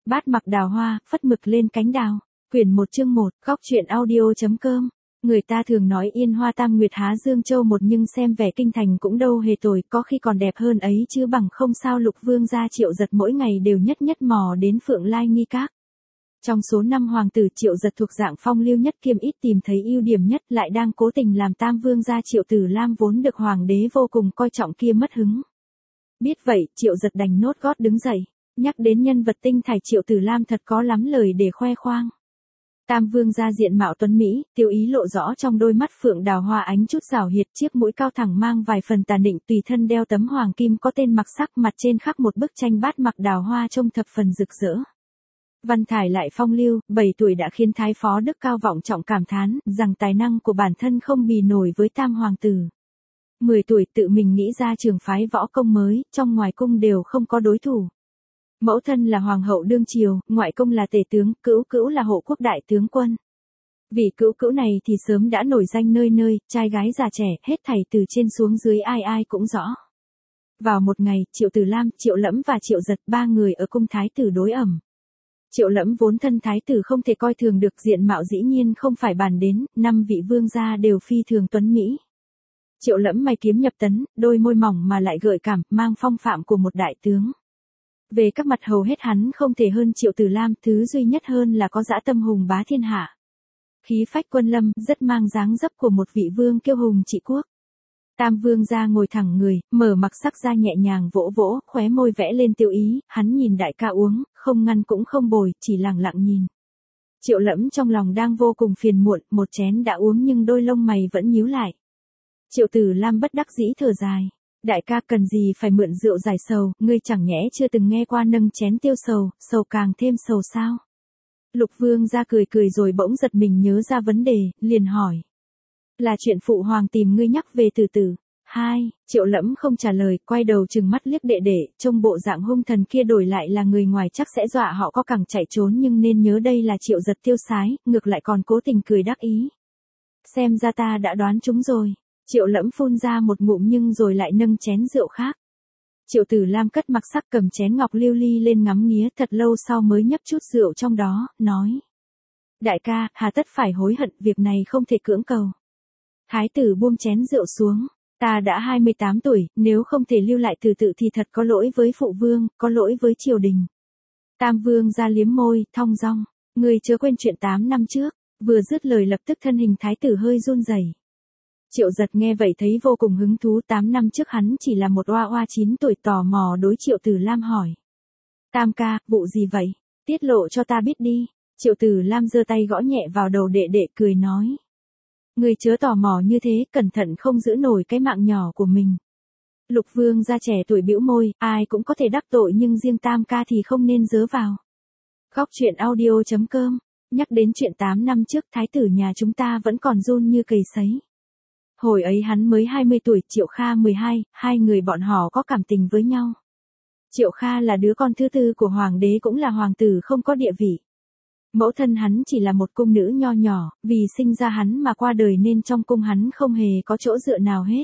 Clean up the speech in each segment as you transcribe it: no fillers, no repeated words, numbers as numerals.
Bát mặc đào hoa, phất mực lên cánh đào. Quyển 1 chương 1, góc truyện audio.com. Người ta thường nói yên hoa tam nguyệt há Dương Châu một, nhưng xem vẻ kinh thành cũng đâu hề tồi, có khi còn đẹp hơn ấy chứ bằng không sao Lục Vương gia Triệu Giật mỗi ngày đều nhất mò đến Phượng Lai Nghi Các. Trong số 5 hoàng tử, Triệu Giật thuộc dạng phong lưu nhất, kiêm ít tìm thấy ưu điểm nhất, lại đang cố tình làm Tam Vương gia Triệu Tử Lam vốn được hoàng đế vô cùng coi trọng kia mất hứng. Biết vậy, Triệu Giật đành nốt gót đứng dậy. Nhắc đến nhân vật tinh thải Triệu Tử Lam thật có lắm lời để khoe khoang. Tam Vương gia diện mạo tuấn mỹ, tiêu ý lộ rõ trong đôi mắt phượng đào hoa ánh chút rảo hiệt, chiếc mũi cao thẳng mang vài phần tà nịnh, tùy thân đeo tấm hoàng kim có tên mặc sắc, mặt trên khắc một bức tranh bát mặc đào hoa trông thập phần rực rỡ. Văn thải lại phong lưu, 7 tuổi đã khiến Thái Phó Đức Cao vọng trọng cảm thán rằng tài năng của bản thân không bì nổi với tam hoàng tử. 10 tuổi tự mình nghĩ ra trường phái võ công mới, trong ngoài cung đều không có đối thủ. Mẫu thân là hoàng hậu đương triều, ngoại công là tể tướng, cữu cữu là hộ quốc đại tướng quân. Vì cữu cữu này thì sớm đã nổi danh nơi nơi, trai gái già trẻ, hết thảy từ trên xuống dưới ai ai cũng rõ. Vào một ngày, Triệu Tử Lam, Triệu Lẫm và Triệu Giật, 3 người ở cung thái tử đối ẩm. Triệu Lẫm vốn thân thái tử không thể coi thường được, diện mạo dĩ nhiên không phải bàn đến, 5 vị vương gia đều phi thường tuấn mỹ. Triệu Lẫm mày kiếm nhập tấn, đôi môi mỏng mà lại gợi cảm, mang phong phạm của một đại tướng. Về các mặt hầu hết hắn không thể hơn Triệu Tử Lam, thứ duy nhất hơn là có dã tâm hùng bá thiên hạ. Khí phách quân lâm, rất mang dáng dấp của một vị vương kiêu hùng trị quốc. Tam Vương gia ngồi thẳng người, mở mặc sắc ra nhẹ nhàng vỗ vỗ, khóe môi vẽ lên tiêu ý, hắn nhìn đại ca uống, không ngăn cũng không bồi, chỉ lặng lặng nhìn. Triệu Lẫm trong lòng đang vô cùng phiền muộn, một chén đã uống nhưng đôi lông mày vẫn nhíu lại. Triệu Tử Lam bất đắc dĩ thở dài. Đại ca cần gì phải mượn rượu giải sầu, ngươi chẳng nhẽ chưa từng nghe qua nâng chén tiêu sầu, sầu càng thêm sầu sao? Lục Vương gia cười cười rồi bỗng giật mình nhớ ra vấn đề, liền hỏi. Là chuyện phụ hoàng tìm ngươi nhắc về từ từ. Triệu Lẫm không trả lời, quay đầu trừng mắt liếc đệ đệ, trông bộ dạng hung thần kia đổi lại là người ngoài chắc sẽ dọa họ có cẳng chạy trốn, nhưng nên nhớ đây là Triệu Giật tiêu sái, ngược lại còn cố tình cười đắc ý. Xem ra ta đã đoán chúng rồi. Triệu Lẫm phun ra một ngụm nhưng rồi lại nâng chén rượu khác. Triệu Tử Lam cất mặc sắc cầm chén ngọc lưu ly lên ngắm nghía, thật lâu sau mới nhấp chút rượu trong đó, nói. Đại ca, hà tất phải hối hận, việc này không thể cưỡng cầu. Thái tử buông chén rượu xuống. Ta đã 28 tuổi, nếu không thể lưu lại từ tự thì thật có lỗi với phụ vương, có lỗi với triều đình. Tam Vương ra liếm môi, thong dong. Ngươi chớ quên chuyện 8 năm trước. Vừa dứt lời lập tức thân hình thái tử hơi run rẩy. Triệu Giật nghe vậy thấy vô cùng hứng thú, 8 năm trước hắn chỉ là một oa oa 9 tuổi, tò mò đối Triệu Tử Lam hỏi. Tam ca, vụ gì vậy? Tiết lộ cho ta biết đi. Triệu Tử Lam giơ tay gõ nhẹ vào đầu đệ đệ cười nói. Người chớ tò mò như thế, cẩn thận không giữ nổi cái mạng nhỏ của mình. Lục Vương gia trẻ tuổi bĩu môi, ai cũng có thể đắc tội nhưng riêng Tam ca thì không nên dớ vào. Góc truyện audio.com. Nhắc đến chuyện 8 năm trước, thái tử nhà chúng ta vẫn còn run như cầy sấy. Hồi ấy hắn mới 20 tuổi, Triệu Kha 12, hai người bọn họ có cảm tình với nhau. Triệu Kha là đứa con thứ tư của hoàng đế, cũng là hoàng tử không có địa vị. Mẫu thân hắn chỉ là một cung nữ nho nhỏ, vì sinh ra hắn mà qua đời nên trong cung hắn không hề có chỗ dựa nào hết.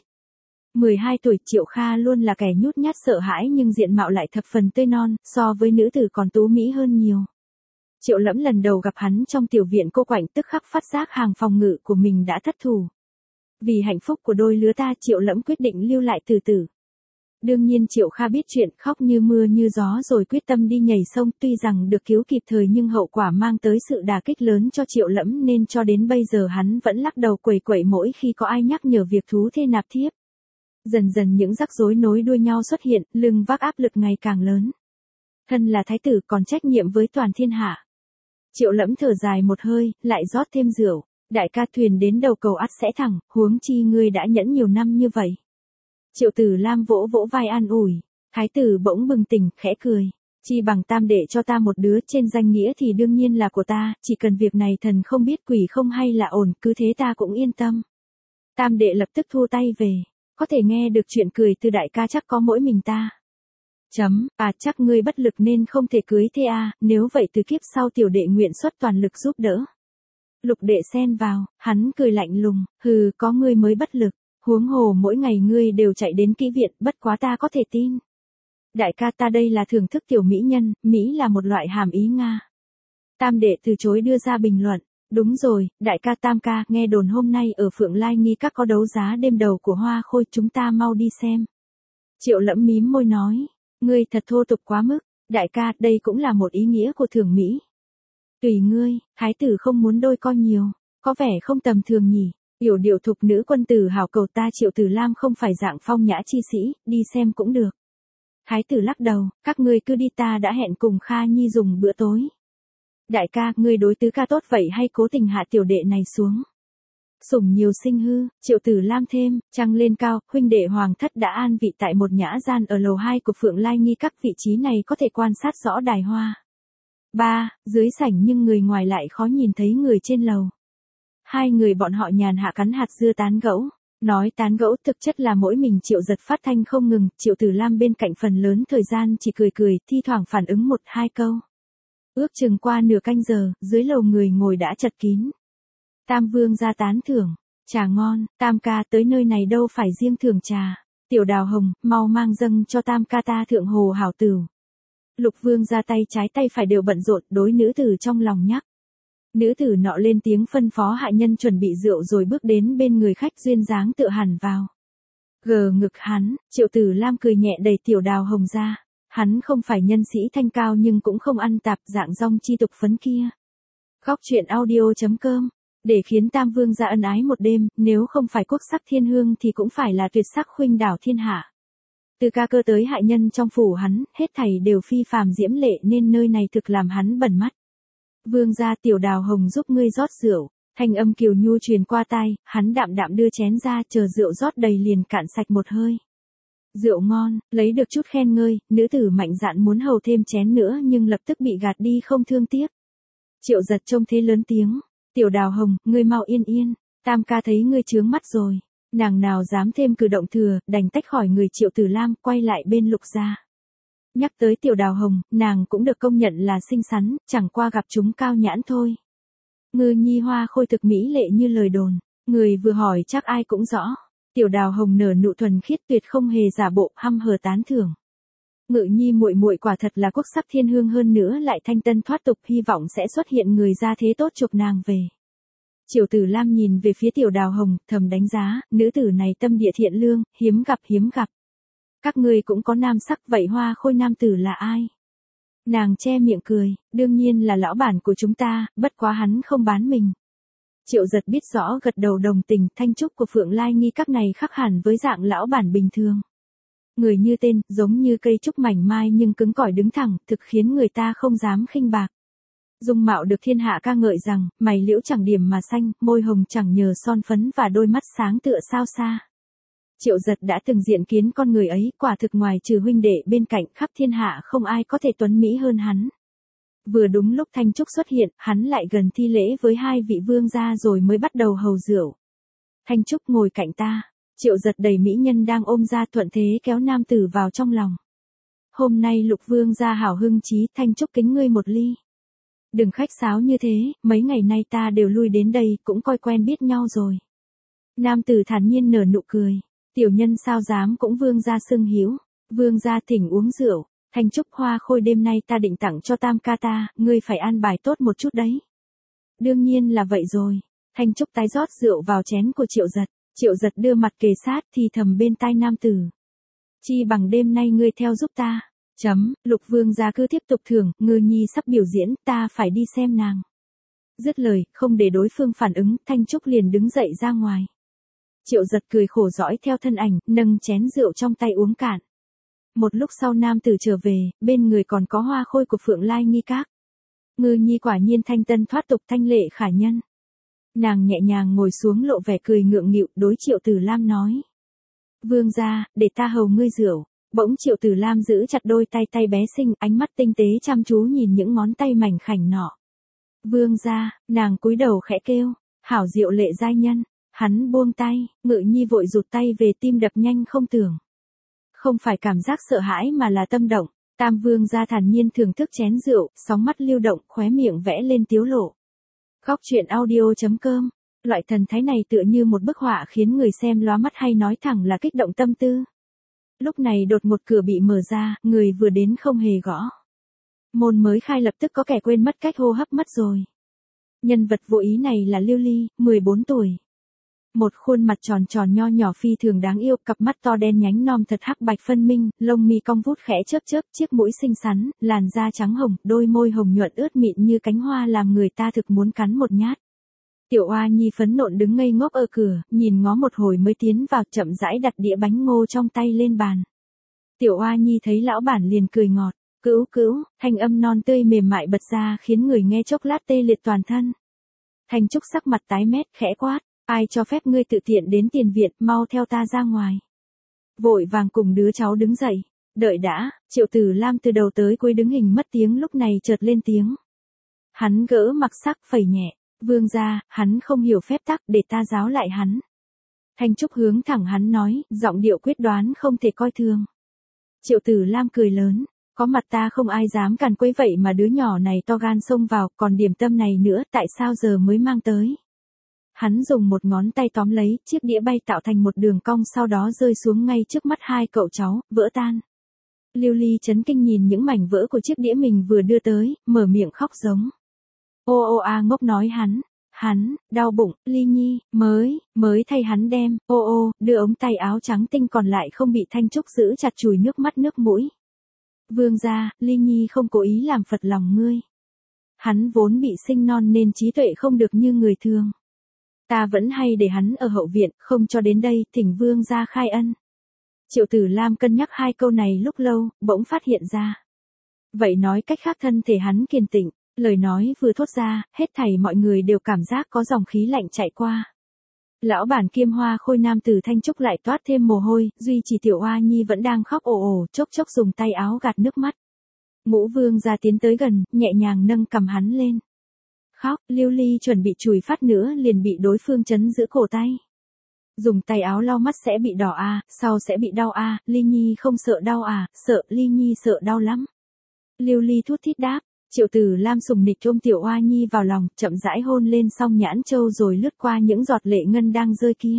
12 tuổi, Triệu Kha luôn là kẻ nhút nhát sợ hãi nhưng diện mạo lại thập phần tươi non, so với nữ tử còn tú mỹ hơn nhiều. Triệu Lẫm lần đầu gặp hắn trong tiểu viện cô quạnh tức khắc phát giác hàng phòng ngự của mình đã thất thủ. Vì hạnh phúc của đôi lứa ta, Triệu Lẫm quyết định lưu lại từ từ. Đương nhiên Triệu Kha biết chuyện, khóc như mưa như gió rồi quyết tâm đi nhảy sông, tuy rằng được cứu kịp thời nhưng hậu quả mang tới sự đả kích lớn cho Triệu Lẫm nên cho đến bây giờ hắn vẫn lắc đầu quẩy quẩy mỗi khi có ai nhắc nhở việc thú thê nạp thiếp. Dần dần những rắc rối nối đuôi nhau xuất hiện, lưng vác áp lực ngày càng lớn. Thân là thái tử còn trách nhiệm với toàn thiên hạ. Triệu Lẫm thở dài một hơi, lại rót thêm rượu. Đại ca, thuyền đến đầu cầu ắt sẽ thẳng, huống chi ngươi đã nhẫn nhiều năm như vậy. Triệu Tử Lam vỗ vỗ vai an ủi. Thái tử bỗng bừng tỉnh, khẽ cười. Chi bằng Tam đệ cho ta một đứa, trên danh nghĩa thì đương nhiên là của ta, chỉ cần việc này thần không biết quỷ không hay là ổn, cứ thế ta cũng yên tâm. Tam đệ lập tức thua tay về. Có thể nghe được chuyện cười từ đại ca chắc có mỗi mình ta. Chắc ngươi bất lực nên không thể cưới thê à, nếu vậy từ kiếp sau tiểu đệ nguyện xuất toàn lực giúp đỡ. Lục đệ xen vào, hắn cười lạnh lùng, hừ, có ngươi mới bất lực, huống hồ mỗi ngày ngươi đều chạy đến kỹ viện, bất quá ta có thể tin. Đại ca ta đây là thưởng thức tiểu mỹ nhân, Mỹ là một loại hàm ý Nga. Tam đệ từ chối đưa ra bình luận. Đúng rồi, đại ca Tam ca, nghe đồn hôm nay ở Phượng Lai Nghi Các có đấu giá đêm đầu của Hoa Khôi, chúng ta mau đi xem. Triệu Lẫm mím môi nói, ngươi thật thô tục quá mức, đại ca, đây cũng là một ý nghĩa của thưởng Mỹ. Tùy ngươi, thái tử không muốn đôi co nhiều, có vẻ không tầm thường nhỉ. Yểu điệu thục nữ quân tử hảo cầu ta Triệu Tử Lam không phải dạng phong nhã chi sĩ, đi xem cũng được. Thái tử lắc đầu, các ngươi cứ đi, ta đã hẹn cùng Kha Nhi dùng bữa tối. Đại ca, ngươi đối tứ ca tốt vậy hay cố tình hạ tiểu đệ này xuống? Sủng nhiều sinh hư, Triệu Tử Lam thêm, trăng lên cao, huynh đệ hoàng thất đã an vị tại một nhã gian ở lầu 2 của Phượng Lai Nghi Các, vị trí này có thể quan sát rõ đài hoa. 3. Dưới sảnh nhưng người ngoài lại khó nhìn thấy người trên lầu. Hai người bọn họ nhàn hạ cắn hạt dưa tán gẫu. Nói tán gẫu thực chất là mỗi mình Triệu Giật phát thanh không ngừng, Triệu Tử Lam bên cạnh phần lớn thời gian chỉ cười cười, thi thoảng phản ứng 1-2 câu. Ước chừng qua nửa canh giờ, dưới lầu người ngồi đã chật kín. Tam Vương ra tán thưởng, trà ngon, Tam ca tới nơi này đâu phải riêng thưởng trà. Tiểu Đào Hồng, mau mang dâng cho Tam ca ta thượng hồ hảo tửu. Lục Vương ra tay trái tay phải đều bận rộn, đối nữ tử trong lòng nhắc. Nữ tử nọ lên tiếng phân phó hạ nhân chuẩn bị rượu rồi bước đến bên người khách duyên dáng tựa hẳn vào. Gờ ngực hắn, Triệu Tử Lam cười nhẹ đẩy Tiểu Đào Hồng ra. Hắn không phải nhân sĩ thanh cao nhưng cũng không ăn tạp dạng rong chi tục phấn kia. Góc truyện audio.com. Để khiến Tam Vương ra ân ái một đêm, nếu không phải quốc sắc thiên hương thì cũng phải là tuyệt sắc khuynh đảo thiên hạ. Từ ca cơ tới hạ nhân trong phủ hắn, hết thảy đều phi phàm diễm lệ nên nơi này thực làm hắn bẩn mắt. Vương gia, Tiểu Đào Hồng giúp ngươi rót rượu, thanh âm kiều nhu truyền qua tai, hắn đạm đạm đưa chén ra, chờ rượu rót đầy liền cạn sạch một hơi. Rượu ngon, lấy được chút khen ngơi, nữ tử mạnh dạn muốn hầu thêm chén nữa nhưng lập tức bị gạt đi không thương tiếc. Triệu Giật trông thế lớn tiếng, Tiểu Đào Hồng, ngươi mau yên yên, Tam ca thấy ngươi chướng mắt rồi. Nàng nào dám thêm cử động thừa, đành tách khỏi người Triệu Tử Lam, quay lại bên Lục gia. Nhắc tới Tiểu Đào Hồng, nàng cũng được công nhận là xinh xắn, chẳng qua gặp chúng cao nhãn thôi. Ngư nhi Hoa Khôi thực mỹ lệ như lời đồn, người vừa hỏi chắc ai cũng rõ. Tiểu Đào Hồng nở nụ thuần khiết tuyệt không hề giả bộ, hăm hờ tán thưởng. Ngự nhi muội muội quả thật là quốc sắc thiên hương, hơn nữa lại thanh tân thoát tục, hy vọng sẽ xuất hiện người ra thế tốt chuộc nàng về. Triệu Tử Lam nhìn về phía Tiểu Đào Hồng, thầm đánh giá, nữ tử này tâm địa thiện lương, hiếm gặp hiếm gặp. Các ngươi cũng có nam sắc, vậy Hoa Khôi nam tử là ai? Nàng che miệng cười, đương nhiên là lão bản của chúng ta, bất quá hắn không bán mình. Triệu Giật biết rõ gật đầu đồng tình, thanh trúc của Phượng Lai Nghi Các này khác hẳn với dạng lão bản bình thường. Người như tên, giống như cây trúc mảnh mai nhưng cứng cỏi đứng thẳng, thực khiến người ta không dám khinh bạc. Dung mạo được thiên hạ ca ngợi rằng, mày liễu chẳng điểm mà xanh, môi hồng chẳng nhờ son phấn và đôi mắt sáng tựa sao xa. Triệu Giật đã từng diện kiến con người ấy, quả thực ngoài trừ huynh đệ bên cạnh, khắp thiên hạ không ai có thể tuấn mỹ hơn hắn. Vừa đúng lúc Thanh Trúc xuất hiện, hắn lại gần thi lễ với hai vị vương gia rồi mới bắt đầu hầu rượu. Thanh Trúc ngồi cạnh ta. Triệu Giật đẩy mỹ nhân đang ôm ra, thuận thế kéo nam tử vào trong lòng. Hôm nay Lục Vương gia hảo hưng chí, Thanh Trúc kính ngươi một ly. Đừng khách sáo như thế, mấy ngày nay ta đều lui đến đây, cũng coi quen biết nhau rồi. Nam tử thản nhiên nở nụ cười. Tiểu nhân sao dám cũng vương gia xưng hiếu. Vương gia thỉnh uống rượu. Thanh Trúc, Hoa Khôi đêm nay ta định tặng cho Tam ca ta, ngươi phải an bài tốt một chút đấy. Đương nhiên là vậy rồi. Thanh Trúc tái rót rượu vào chén của Triệu Giật. Triệu Giật đưa mặt kề sát thì thầm bên tai nam tử. Chi bằng đêm nay ngươi theo giúp ta. Lục Vương gia cứ tiếp tục thưởng, Ngư nhi sắp biểu diễn, ta phải đi xem nàng. Dứt lời, không để đối phương phản ứng, Thanh Trúc liền đứng dậy ra ngoài. Triệu Giật cười khổ dõi theo thân ảnh, nâng chén rượu trong tay uống cạn. Một lúc sau nam tử trở về, bên người còn có Hoa Khôi của Phượng Lai Nghi Các. Ngư nhi quả nhiên thanh tân thoát tục, thanh lệ khả nhân. Nàng nhẹ nhàng ngồi xuống lộ vẻ cười ngượng nghịu, đối Triệu Tử Lam nói. Vương gia, để ta hầu ngươi rượu. Bỗng Triệu Tử Lam giữ chặt đôi tay bé xinh, ánh mắt tinh tế chăm chú nhìn những ngón tay mảnh khảnh nọ. Vương gia, nàng cúi đầu khẽ kêu, hảo diệu lệ giai nhân. Hắn buông tay, Ngự nhi vội rụt tay về, tim đập nhanh không tưởng. Không phải cảm giác sợ hãi mà là tâm động. Tam Vương gia thản nhiên thưởng thức chén rượu, sóng mắt lưu động, khóe miệng vẽ lên tiếu lộ. Góc truyện audio.com. Loại thần thái này tựa như một bức họa khiến người xem lóa mắt hay nói thẳng là kích động tâm tư. Lúc này đột ngột cửa bị mở ra, người vừa đến không hề gõ. Môn mới khai lập tức có kẻ quên mất cách hô hấp mất rồi. Nhân vật vô ý này là Lưu Ly, 14 tuổi. Một khuôn mặt tròn tròn nho nhỏ phi thường đáng yêu, cặp mắt to đen nhánh non thật hắc bạch phân minh, lông mi cong vút khẽ chớp chớp, chiếc mũi xinh xắn, làn da trắng hồng, đôi môi hồng nhuận ướt mịn như cánh hoa làm người ta thực muốn cắn một nhát. Tiểu Oa Nhi phấn nộn đứng ngây ngốc ở cửa, nhìn ngó một hồi mới tiến vào, chậm rãi đặt đĩa bánh ngô trong tay lên bàn. Tiểu Oa Nhi thấy lão bản liền cười ngọt, cữu cữu, thanh âm non tươi mềm mại bật ra khiến người nghe chốc lát tê liệt toàn thân. Thanh Trúc sắc mặt tái mét khẽ quát, ai cho phép ngươi tự tiện đến tiền viện, mau theo ta ra ngoài. Vội vàng cùng đứa cháu đứng dậy, đợi đã, Triệu Tử Lam từ đầu tới cuối đứng hình mất tiếng lúc này chợt lên tiếng. Hắn gỡ mặc sắc phẩy nhẹ, vương gia, hắn không hiểu phép tắc để ta giáo lại hắn. Thanh Trúc hướng thẳng hắn nói, giọng điệu quyết đoán không thể coi thường. Triệu Tử Lam cười lớn, có mặt ta không ai dám càn quấy vậy mà đứa nhỏ này to gan xông vào, còn điểm tâm này nữa tại sao giờ mới mang tới. Hắn dùng một ngón tay tóm lấy, chiếc đĩa bay tạo thành một đường cong sau đó rơi xuống ngay trước mắt hai cậu cháu, vỡ tan. Lưu Ly chấn kinh nhìn những mảnh vỡ của chiếc đĩa mình vừa đưa tới, mở miệng khóc giống. Ô ô a ngốc nói hắn, đau bụng, Ly Nhi, mới thay hắn đem, đưa ống tay áo trắng tinh còn lại không bị Thanh Trúc giữ chặt chùi nước mắt nước mũi. Vương gia, Ly Nhi không cố ý làm phật lòng ngươi. Hắn vốn bị sinh non nên trí tuệ không được như người thường. Ta vẫn hay để hắn ở hậu viện, không cho đến đây, thỉnh vương gia khai ân. Triệu Tử Lam cân nhắc hai câu này lúc lâu, bỗng phát hiện ra. Vậy nói cách khác thân thể hắn kiên tịnh, lời nói vừa thốt ra, hết thảy mọi người đều cảm giác có dòng khí lạnh chạy qua. Lão bản kiêm hoa khôi nam tử Thanh Trúc lại toát thêm mồ hôi, duy chỉ Tiểu Oa Nhi vẫn đang khóc ồ ồ, chốc chốc dùng tay áo gạt nước mắt. Ngũ vương gia tiến tới gần, nhẹ nhàng nâng cầm hắn lên. Khóc, Lưu Ly chuẩn bị chùi phát nữa liền bị đối phương chấn giữ cổ tay. Dùng tay áo lau mắt sẽ bị đỏ à, sau sẽ bị đau à, Ly Nhi không sợ đau à, sợ, Ly Nhi sợ đau lắm. Lưu Ly thút thít đáp, Triệu Tử Lam sùng nịch ôm Tiểu Oa Nhi vào lòng, chậm rãi hôn lên song nhãn châu rồi lướt qua những giọt lệ ngân đang rơi kia.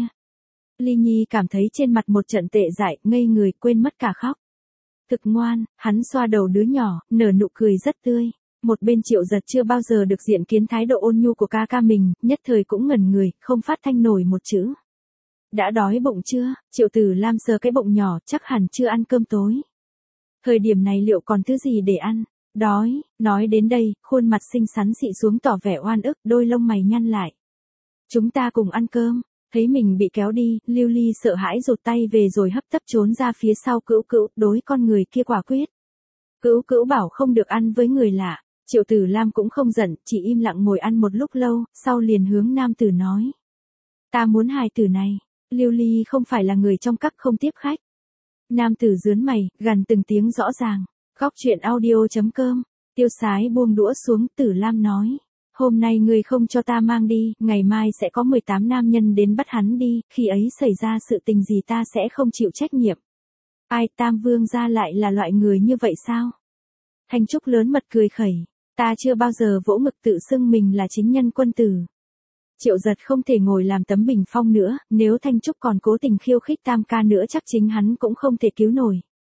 Ly Nhi cảm thấy trên mặt một trận tệ dại, ngây người quên mất cả khóc. Thực ngoan, hắn xoa đầu đứa nhỏ, nở nụ cười rất tươi. Một bên Triệu Giật chưa bao giờ được diện kiến thái độ ôn nhu của ca ca mình, nhất thời cũng ngẩn người, không phát thanh nổi một chữ. Đã đói bụng chưa? Triệu Tử Lam sờ cái bụng nhỏ, chắc hẳn chưa ăn cơm tối. Thời điểm này liệu còn thứ gì để ăn? Đói, nói đến đây, khuôn mặt xinh xắn xị xuống tỏ vẻ oan ức, đôi lông mày nhăn lại. Chúng ta cùng ăn cơm. Thấy mình bị kéo đi, Lưu Ly sợ hãi rụt tay về rồi hấp tấp trốn ra phía sau Cữu Cữu, đối con người kia quả quyết. Cữu Cữu bảo không được ăn với người lạ. Triệu Tử Lam cũng không giận, chỉ im lặng ngồi ăn một lúc lâu, sau liền hướng nam tử nói. Ta muốn hài tử này, Lưu Ly không phải là người trong các không tiếp khách. Nam tử rướn mày, gằn từng tiếng rõ ràng. Góc truyện audio.com, Tiêu Sái buông đũa xuống, Tử Lam nói. Hôm nay ngươi không cho ta mang đi, ngày mai sẽ có 18 nam nhân đến bắt hắn đi, khi ấy xảy ra sự tình gì ta sẽ không chịu trách nhiệm. Ai, Tam Vương gia lại là loại người như vậy sao? Thanh Trúc lớn mật cười khẩy. Ta chưa bao giờ vỗ ngực tự xưng mình là chính nhân quân tử. Triệu Giật không thể ngồi làm tấm bình phong nữa, nếu Thanh Trúc còn cố tình khiêu khích Tam ca nữa chắc chính hắn cũng không thể cứu nổi.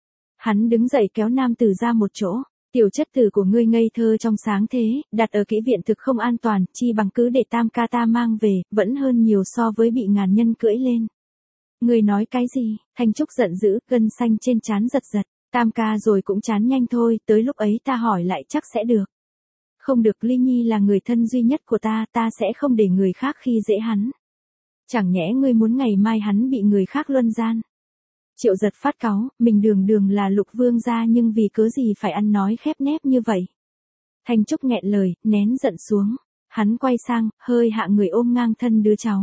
Hắn đứng dậy kéo nam tử ra một chỗ. Tiểu chất tử của ngươi ngây thơ trong sáng thế, đặt ở kỹ viện thực không an toàn, chi bằng cứ để Tam ca ta mang về, vẫn hơn nhiều so với bị ngàn nhân cưỡi lên. Ngươi nói cái gì? Thanh Trúc giận dữ, gân xanh trên trán giật giật. Tam ca rồi cũng chán nhanh thôi, tới lúc ấy ta hỏi lại chắc sẽ được. Không được, Ly Nhi là người thân duy nhất của ta, ta sẽ không để người khác khi dễ hắn. Chẳng nhẽ ngươi muốn ngày mai hắn bị người khác luân gian. Triệu Giật phát cáu, mình đường đường là Lục vương gia nhưng vì cớ gì phải ăn nói khép nép như vậy. Thanh Trúc nghẹn lời, nén giận xuống. Hắn quay sang, hơi hạ người ôm ngang thân đứa cháu.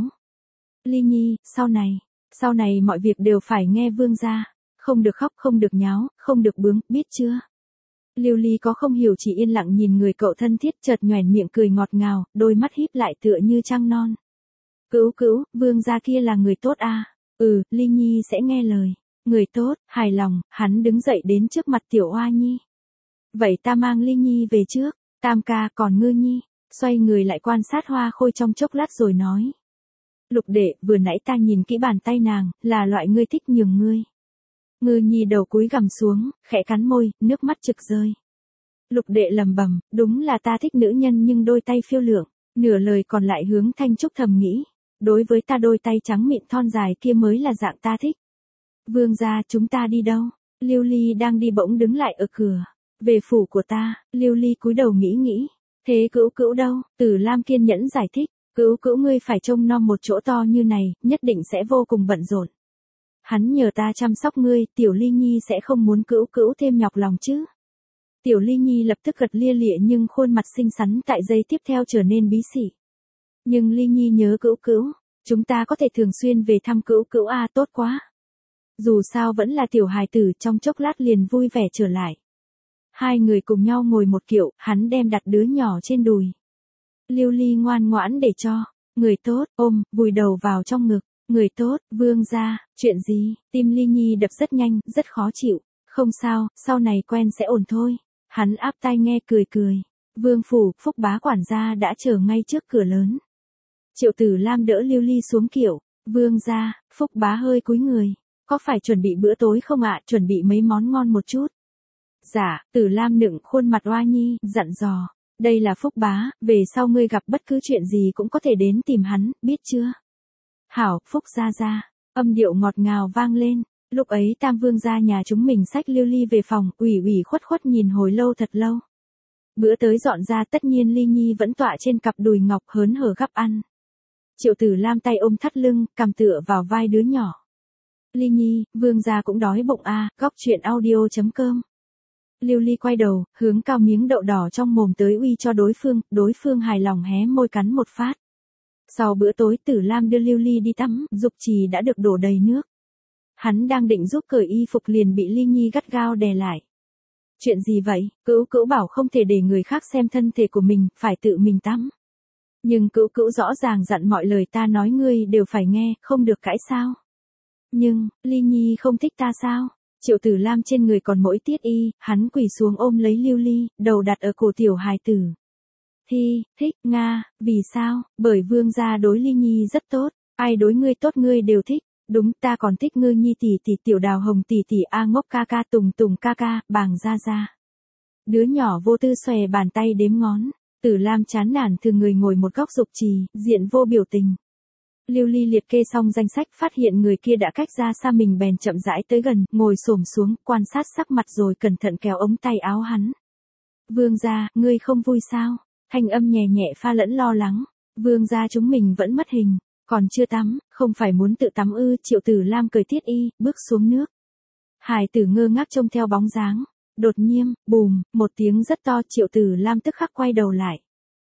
Ly Nhi, sau này mọi việc đều phải nghe vương gia. Không được khóc, không được nháo, không được bướng, biết chưa? Lưu Ly có không hiểu chỉ yên lặng nhìn người cậu thân thiết chợt nhoẻn miệng cười ngọt ngào, đôi mắt híp lại tựa như trăng non. Cữu Cữu, vương gia kia là người tốt à? Ly Nhi sẽ nghe lời. Người tốt, hài lòng, hắn đứng dậy đến trước mặt Tiểu Oa Nhi. Vậy ta mang Ly Nhi về trước, Tam ca còn Ngư Nhi, xoay người lại quan sát Hoa Khôi trong chốc lát rồi nói. Lục đệ, vừa nãy ta nhìn kỹ bàn tay nàng, là loại ngươi thích nhường ngươi. Ngư nhi đầu cúi gằm xuống, khẽ cắn môi, nước mắt trực rơi. Lục đệ lầm bầm, đúng là ta thích nữ nhân nhưng đôi tay phiêu lượng, nửa lời còn lại hướng Thanh Trúc thầm nghĩ. Đối với ta đôi tay trắng mịn thon dài kia mới là dạng ta thích. Vương gia, chúng ta đi đâu? Lưu Ly đang đi bỗng đứng lại ở cửa. Về phủ của ta. Lưu Ly cúi đầu nghĩ. Thế Cữu Cữu đâu? Tử Lam kiên nhẫn giải thích. Cữu Cữu ngươi phải trông nom một chỗ to như này, nhất định sẽ vô cùng bận rộn. Hắn nhờ ta chăm sóc ngươi, Tiểu Ly Nhi sẽ không muốn Cữu Cữu thêm nhọc lòng chứ. Tiểu Ly Nhi lập tức gật lia lịa nhưng khuôn mặt xinh xắn tại giây tiếp theo trở nên bí xỉ. Nhưng Ly Nhi nhớ Cữu Cữu, chúng ta có thể thường xuyên về thăm Cữu Cữu à, tốt quá. Dù sao vẫn là tiểu hài tử, trong chốc lát liền vui vẻ trở lại. Hai người cùng nhau ngồi một kiệu, hắn đem đặt đứa nhỏ trên đùi. Lưu Ly ngoan ngoãn để cho. Người tốt, ôm, vùi đầu vào trong ngực. Người tốt, vương gia, chuyện gì? Tim Ly Nhi đập rất nhanh, rất khó chịu. Không sao, sau này quen sẽ ổn thôi. Hắn áp tai nghe cười. Vương phủ, Phúc bá quản gia đã chờ ngay trước cửa lớn. Triệu Tử Lam đỡ Lưu Ly xuống kiệu. Vương gia, Phúc bá hơi cúi người. Có phải chuẩn bị bữa tối không ạ? Chuẩn bị mấy món ngon một chút. Dạ, Tử Lam nựng khuôn mặt oa nhi, dặn dò. Đây là Phúc bá, về sau ngươi gặp bất cứ chuyện gì cũng có thể đến tìm hắn, biết chưa? Hảo, Phúc gia. Âm điệu ngọt ngào vang lên. Lúc ấy Tam Vương gia nhà chúng mình xách Lưu Ly về phòng, ủy khuất nhìn hồi lâu thật lâu. Bữa tới dọn ra tất nhiên Ly Nhi vẫn tọa trên cặp đùi ngọc hớn hở gắp ăn. Triệu Tử Lam tay ôm thắt lưng, cằm tựa vào vai đứa nhỏ. Ly Nhi, vương gia cũng đói bụng à, góc chuyện audio.com. Lưu Ly quay đầu, hướng cao miếng đậu đỏ trong mồm tới uy cho đối phương hài lòng hé môi cắn một phát. Sau bữa tối Tử Lam đưa Lưu Ly đi tắm, dục trì đã được đổ đầy nước. Hắn đang định giúp cởi y phục liền bị Ly Nhi gắt gao đè lại. Chuyện gì vậy? Cữu bảo không thể để người khác xem thân thể của mình, phải tự mình tắm. Nhưng Cữu rõ ràng dặn mọi lời ta nói ngươi đều phải nghe, không được cãi sao? Nhưng, Ly Nhi không thích ta sao? Triệu Tử Lam trên người còn mỗi tiết y, hắn quỳ xuống ôm lấy Lưu Ly, đầu đặt ở cổ tiểu hài tử. Thích, Nga, vì sao? Bởi vương gia đối Ly Nhi rất tốt, ai đối ngươi tốt ngươi đều thích. Đúng, ta còn thích ngươi Nhi tỷ tỷ, Tiểu Đào Hồng tỷ tỷ, A Ngốc ca ca, Tùng ca ca, Bàng gia. Đứa nhỏ vô tư xòe bàn tay đếm ngón. Tử Lam chán nản thường người ngồi một góc dục trì, diện vô biểu tình. Lưu Ly liệt kê xong danh sách, phát hiện người kia đã cách ra xa mình bèn chậm rãi tới gần, ngồi xổm xuống, quan sát sắc mặt rồi cẩn thận kéo ống tay áo hắn. Vương gia, ngươi không vui sao? Thanh âm nhẹ nhẹ pha lẫn lo lắng. Vương gia chúng mình vẫn mất hình, còn chưa tắm, không phải muốn tự tắm ư? Triệu Tử Lam cởi tiết y, bước xuống nước. Hải tử ngơ ngác trông theo bóng dáng. Đột nhiên, bùm, một tiếng rất to, Triệu Tử Lam tức khắc quay đầu lại.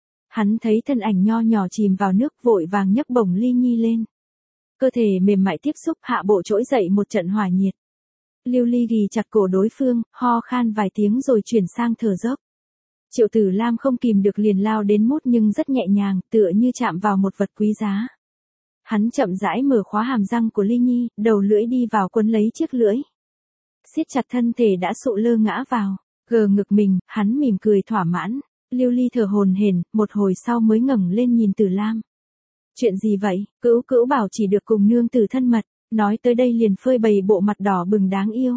Hắn thấy thân ảnh nho nhỏ chìm vào nước, vội vàng nhấc bổng Ly Nhi lên. Cơ thể mềm mại tiếp xúc, hạ bộ trỗi dậy một trận hỏa nhiệt. Lưu Ly ghì chặt cổ đối phương, ho khan vài tiếng rồi chuyển sang thở dốc. Triệu Tử Lam không kìm được liền lao đến mút nhưng rất nhẹ nhàng, tựa như chạm vào một vật quý giá. Hắn chậm rãi mở khóa hàm răng của Ly Nhi, đầu lưỡi đi vào quấn lấy chiếc lưỡi. Siết chặt thân thể đã sụ lơ ngã vào, gờ ngực mình, hắn mỉm cười thỏa mãn. Lưu Ly thở hổn hển, một hồi sau mới ngẩng lên nhìn Tử Lam. Chuyện gì vậy? Cữu bảo chỉ được cùng nương tử thân mật, nói tới đây liền phơi bày bộ mặt đỏ bừng đáng yêu.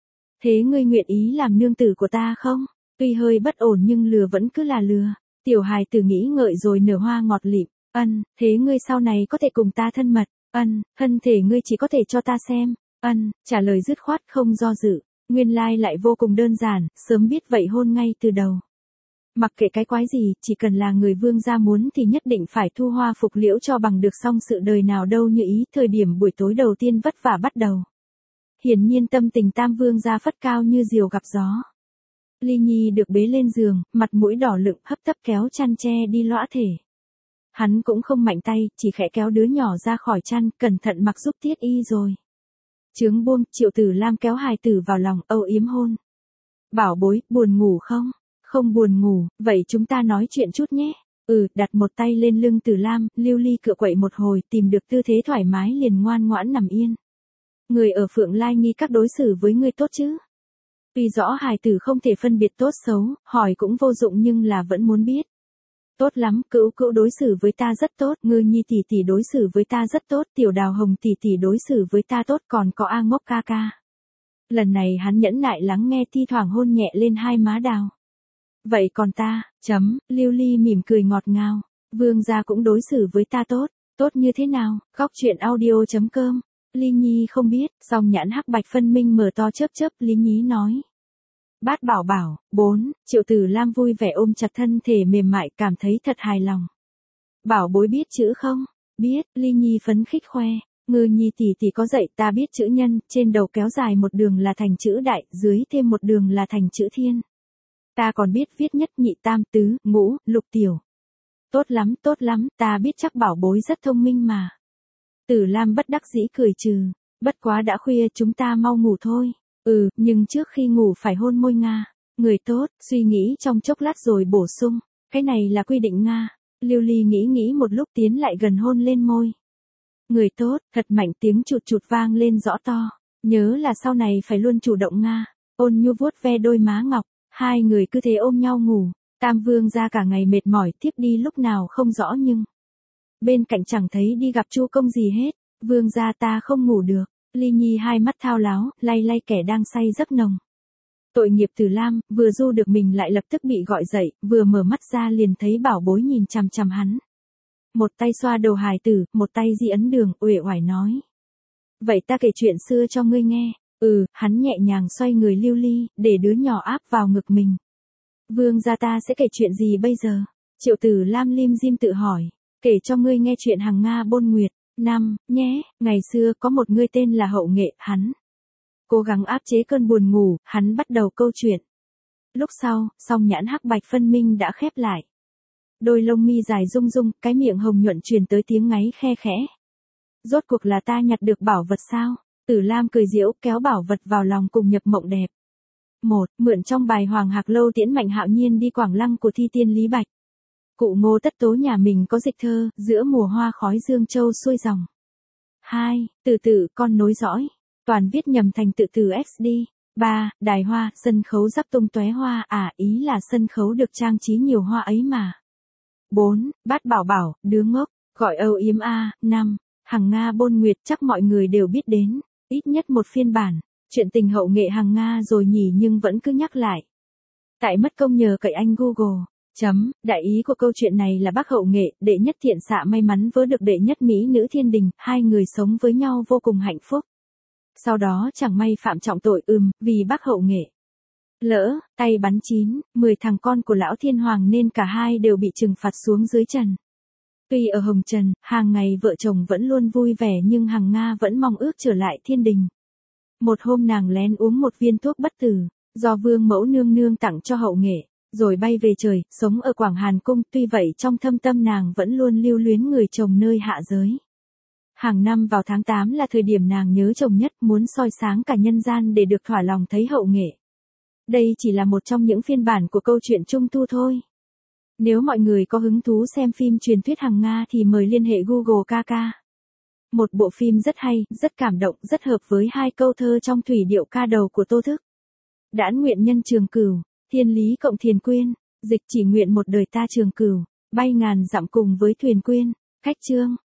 Thế ngươi nguyện ý làm nương tử của ta không? Tuy hơi bất ổn nhưng lừa vẫn cứ là lừa. Tiểu hài tử nghĩ ngợi rồi nở hoa ngọt lịm. Thế ngươi sau này có thể cùng ta thân mật. Thân thể ngươi chỉ có thể cho ta xem. Trả lời dứt khoát không do dự. Nguyên lai lại vô cùng đơn giản, sớm biết vậy hôn ngay từ đầu. Mặc kệ cái quái gì, chỉ cần là người vương gia muốn thì nhất định phải thu hoa phục liễu cho bằng được, xong sự đời nào đâu như ý. Thời điểm buổi tối đầu tiên vất vả bắt đầu. Hiển nhiên tâm tình Tam Vương gia phất cao như diều gặp gió. Ly Nhi được bế lên giường, mặt mũi đỏ lựng, hấp tấp kéo chăn che đi lõa thể. Hắn cũng không mạnh tay, chỉ khẽ kéo đứa nhỏ ra khỏi chăn, cẩn thận mặc giúp tiết y rồi. Chướng buông, Triệu Tử Lam kéo hài tử vào lòng, âu yếm hôn. Bảo bối, buồn ngủ không? Không buồn ngủ, vậy chúng ta nói chuyện chút nhé. Đặt một tay lên lưng Tử Lam, Lưu Ly cựa quậy một hồi, tìm được tư thế thoải mái liền ngoan ngoãn nằm yên. Người ở Phượng Lai Nghi các đối xử với ngươi tốt chứ? Tuy rõ hài tử không thể phân biệt tốt xấu, hỏi cũng vô dụng nhưng là vẫn muốn biết. Tốt lắm, Cữu đối xử với ta rất tốt, Ngư Nhi tỷ tỷ đối xử với ta rất tốt, Tiểu Đào Hồng tỷ tỷ đối xử với ta tốt, còn có A Ngốc ca ca. Lần này hắn nhẫn nại lắng nghe, thi thoảng hôn nhẹ lên hai má Đào. Vậy còn ta, Lưu Ly mỉm cười ngọt ngào. Vương gia cũng đối xử với ta tốt. Tốt như thế nào? Góc chuyện audio.com. Ly Nhi không biết, song nhãn hắc bạch phân minh mở to chớp chớp, Lý Nhí nói. Bát bảo bảo, 4, Triệu Tử Lam vui vẻ ôm chặt thân thể mềm mại, cảm thấy thật hài lòng. Bảo bối biết chữ không? Biết, Ly Nhi phấn khích khoe. Ngư Nhi tỷ tỷ có dạy ta biết chữ nhân, trên đầu kéo dài một đường là thành chữ đại, dưới thêm một đường là thành chữ thiên. Ta còn biết viết nhất nhị tam tứ, ngũ, lục tiểu. Tốt lắm, ta biết chắc bảo bối rất thông minh mà. Tử Lam bất đắc dĩ cười trừ. Bất quá đã khuya, chúng ta mau ngủ thôi. Nhưng trước khi ngủ phải hôn môi Nga. Người tốt, suy nghĩ trong chốc lát rồi bổ sung. Cái này là quy định Nga. Lưu Ly nghĩ một lúc tiến lại gần hôn lên môi. Người tốt, thật mạnh, tiếng chụt chụt vang lên rõ to. Nhớ là sau này phải luôn chủ động Nga. Ôn nhu vuốt ve đôi má ngọc. Hai người cứ thế ôm nhau ngủ. Tam Vương ra cả ngày mệt mỏi, tiếp đi lúc nào không rõ nhưng bên cạnh chẳng thấy đi gặp Chu công gì hết. Vương gia ta không ngủ được. Ly Nhi hai mắt thao láo, lay lay kẻ đang say giấc nồng. Tội nghiệp Tử Lam, vừa du được mình lại lập tức bị gọi dậy, vừa mở mắt ra liền thấy bảo bối nhìn chằm chằm hắn. Một tay xoa đầu hài tử, một tay di ấn đường, uể oải nói. Vậy ta kể chuyện xưa cho ngươi nghe. Hắn nhẹ nhàng xoay người Lưu Ly, để đứa nhỏ áp vào ngực mình. Vương gia ta sẽ kể chuyện gì bây giờ? Triệu Tử Lam lim dim tự hỏi. Kể cho ngươi nghe chuyện Hằng Nga Bôn Nguyệt. Nhé, ngày xưa có một người tên là Hậu Nghệ, hắn cố gắng áp chế cơn buồn ngủ, hắn bắt đầu câu chuyện. Lúc sau, song nhãn hắc bạch phân minh đã khép lại. Đôi lông mi dài rung rung, cái miệng hồng nhuận truyền tới tiếng ngáy khe khẽ. Rốt cuộc là ta nhặt được bảo vật sao? Tử Lam cười giễu, kéo bảo vật vào lòng cùng nhập mộng đẹp. 1. Mượn trong bài Hoàng Hạc Lâu tiễn Mạnh Hạo Nhiên đi Quảng Lăng của thi tiên Lý Bạch. Cụ Ngô Tất Tố nhà mình có dịch thơ, giữa mùa hoa khói Dương Châu xuôi dòng. 2. Từ từ con nối dõi. Toàn viết nhầm thành tự từ XD. 3. Đài hoa, sân khấu rắc tung tóe hoa, ý là sân khấu được trang trí nhiều hoa ấy mà. 4. Bát bảo bảo, đứa ngốc, gọi âu yếm 5. Hằng Nga Bôn Nguyệt chắc mọi người đều biết đến, ít nhất một phiên bản. Chuyện tình Hậu Nghệ Hằng Nga rồi nhỉ, nhưng vẫn cứ nhắc lại. Tại mất công nhờ cậy anh Google. Đại ý của câu chuyện này là bác Hậu Nghệ, đệ nhất thiện xạ may mắn vớ được đệ nhất mỹ nữ thiên đình, hai người sống với nhau vô cùng hạnh phúc. Sau đó chẳng may phạm trọng tội, vì bác Hậu Nghệ lỡ tay bắn 10 thằng con của lão thiên hoàng nên cả hai đều bị trừng phạt xuống dưới trần. Tuy ở hồng trần, hàng ngày vợ chồng vẫn luôn vui vẻ nhưng Hằng Nga vẫn mong ước trở lại thiên đình. Một hôm nàng lén uống một viên thuốc bất tử, do vương mẫu nương nương tặng cho Hậu Nghệ, rồi bay về trời, sống ở Quảng Hàn Cung. Tuy vậy trong thâm tâm nàng vẫn luôn lưu luyến người chồng nơi hạ giới. Hàng năm vào tháng 8 là thời điểm nàng nhớ chồng nhất, muốn soi sáng cả nhân gian để được thỏa lòng thấy Hậu Nghệ. Đây chỉ là một trong những phiên bản của câu chuyện trung thu thôi. Nếu mọi người có hứng thú xem phim truyền thuyết Hằng Nga thì mời liên hệ Google Kaka. Một bộ phim rất hay, rất cảm động, rất hợp với hai câu thơ trong thủy điệu ca đầu của Tô Thức. Đãn nguyện nhân trường cửu, thiên lý cộng thiền quyên, dịch chỉ nguyện một đời ta trường cửu, bay ngàn dặm cùng với thuyền quyên. Khách chương.